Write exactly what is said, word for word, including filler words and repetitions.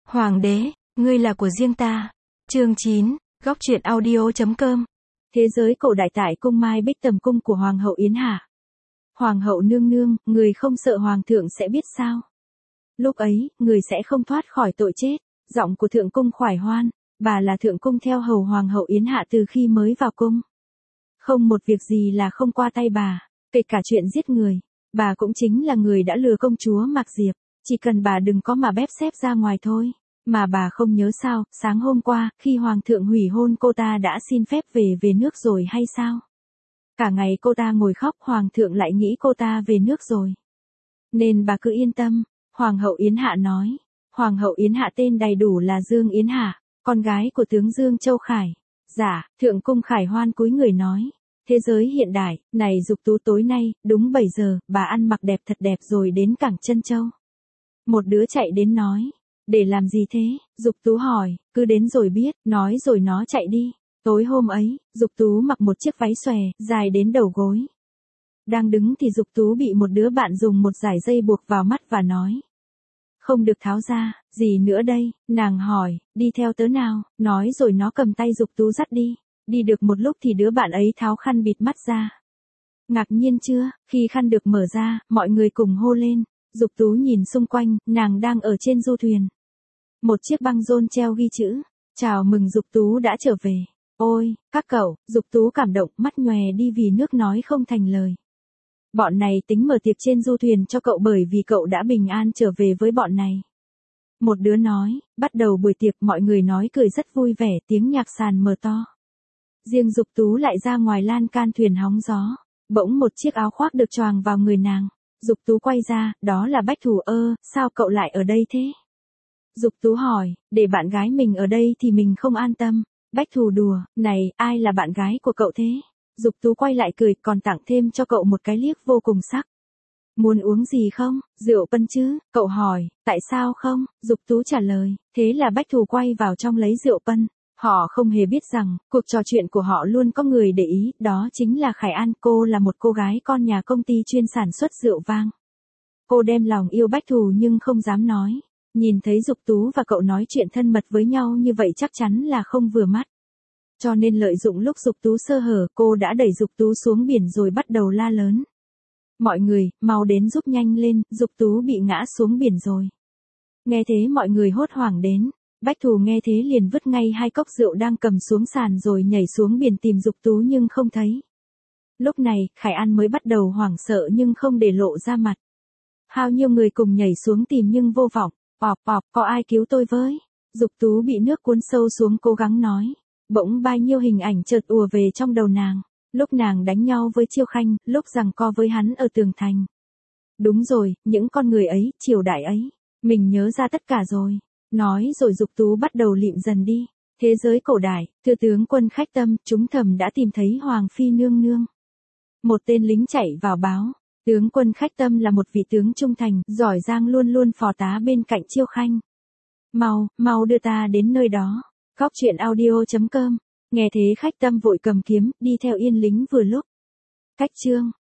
Hoàng đế, ngươi là của riêng ta. Chương chín, góc truyện audio.com. Thế giới cổ đại tại cung Mai Bích tầm cung của Hoàng hậu Yến Hạ. Hoàng hậu nương nương, người không sợ Hoàng thượng sẽ biết sao? Lúc ấy, người sẽ không thoát khỏi tội chết. Giọng của thượng cung Khoải Hoan, bà là thượng cung theo hầu Hoàng hậu Yến Hạ từ khi mới vào cung. Không một việc gì là không qua tay bà, kể cả chuyện giết người. Bà cũng chính là người đã lừa công chúa Mạc Diệp, chỉ cần bà đừng có mà bép xép ra ngoài thôi. Mà bà không nhớ sao, sáng hôm qua, khi Hoàng thượng hủy hôn cô ta đã xin phép về về nước rồi hay sao? Cả ngày cô ta ngồi khóc, Hoàng thượng lại nghĩ cô ta về nước rồi. Nên bà cứ yên tâm, Hoàng hậu Yến Hạ nói. Hoàng hậu Yến Hạ tên đầy đủ là Dương Yến Hạ, con gái của tướng Dương Châu Khải. Dạ, thượng cung Khải Hoan cúi người nói. Thế giới hiện đại, này Dục Tú tối nay, đúng bảy giờ, bà ăn mặc đẹp thật đẹp rồi đến cảng Trân Châu. Một đứa chạy đến nói. Để làm gì thế? Dục Tú hỏi, cứ đến rồi biết, nói rồi nó chạy đi. Tối hôm ấy, Dục Tú mặc một chiếc váy xòe, dài đến đầu gối. Đang đứng thì Dục Tú bị một đứa bạn dùng một dải dây buộc vào mắt và nói. Không được tháo ra, gì nữa đây? Nàng hỏi, đi theo tớ nào? Nói rồi nó cầm tay Dục Tú dắt đi. Đi được một lúc thì đứa bạn ấy tháo khăn bịt mắt ra. Ngạc nhiên chưa? Khi khăn được mở ra, mọi người cùng hô lên. Dục Tú nhìn xung quanh, nàng đang ở trên du thuyền. Một chiếc băng rôn treo ghi chữ, chào mừng Dục Tú đã trở về. Ôi, các cậu, Dục Tú cảm động, mắt nhòe đi vì nước nói không thành lời. Bọn này tính mở tiệc trên du thuyền cho cậu bởi vì cậu đã bình an trở về với bọn này. Một đứa nói, bắt đầu buổi tiệc mọi người nói cười rất vui vẻ, tiếng nhạc sàn mở to. Riêng Dục Tú lại ra ngoài lan can thuyền hóng gió, bỗng một chiếc áo khoác được choàng vào người nàng. Dục Tú quay ra, đó là Bách Thù. Ơ, sao cậu lại ở đây thế? Dục Tú hỏi, để bạn gái mình ở đây thì mình không an tâm. Bách Thù đùa, này, ai là bạn gái của cậu thế? Dục Tú quay lại cười, còn tặng thêm cho cậu một cái liếc vô cùng sắc. Muốn uống gì không? Rượu Pân chứ? Cậu hỏi, tại sao không? Dục Tú trả lời, thế là Bách Thù quay vào trong lấy rượu Pân. Họ không hề biết rằng, cuộc trò chuyện của họ luôn có người để ý, đó chính là Khải An. Cô là một cô gái con nhà công ty chuyên sản xuất rượu vang. Cô đem lòng yêu Bách Thù nhưng không dám nói. Nhìn thấy Dục Tú và cậu nói chuyện thân mật với nhau như vậy chắc chắn là không vừa mắt. Cho nên lợi dụng lúc Dục Tú sơ hở, cô đã đẩy Dục Tú xuống biển rồi bắt đầu la lớn. Mọi người, mau đến giúp nhanh lên, Dục Tú bị ngã xuống biển rồi. Nghe thế mọi người hốt hoảng đến. Bách Thù nghe thế liền vứt ngay hai cốc rượu đang cầm xuống sàn rồi nhảy xuống biển tìm Dục Tú nhưng không thấy. Lúc này, Khải An mới bắt đầu hoảng sợ nhưng không để lộ ra mặt. Bao nhiêu người cùng nhảy xuống tìm nhưng vô vọng. Pọp pọp, có ai cứu tôi với? Dục Tú bị nước cuốn sâu xuống cố gắng nói. Bỗng bao nhiêu hình ảnh chợt ùa về trong đầu nàng. Lúc nàng đánh nhau với Chiêu Khanh, lúc giằng co với hắn ở tường thành. Đúng rồi, những con người ấy, triều đại ấy. Mình nhớ ra tất cả rồi. Nói rồi Dục Tú bắt đầu lịm dần đi. Thế giới cổ đại, thưa tướng quân Khách Tâm, chúng thầm đã tìm thấy Hoàng phi nương nương. Một tên lính chạy vào báo. Tướng quân Khách Tâm là một vị tướng trung thành, giỏi giang luôn luôn phò tá bên cạnh Chiêu Khanh. Mau, mau đưa ta đến nơi đó. Góc truyện audio.com. Nghe thế Khách Tâm vội cầm kiếm, đi theo Yên lính vừa lúc. Cách chương.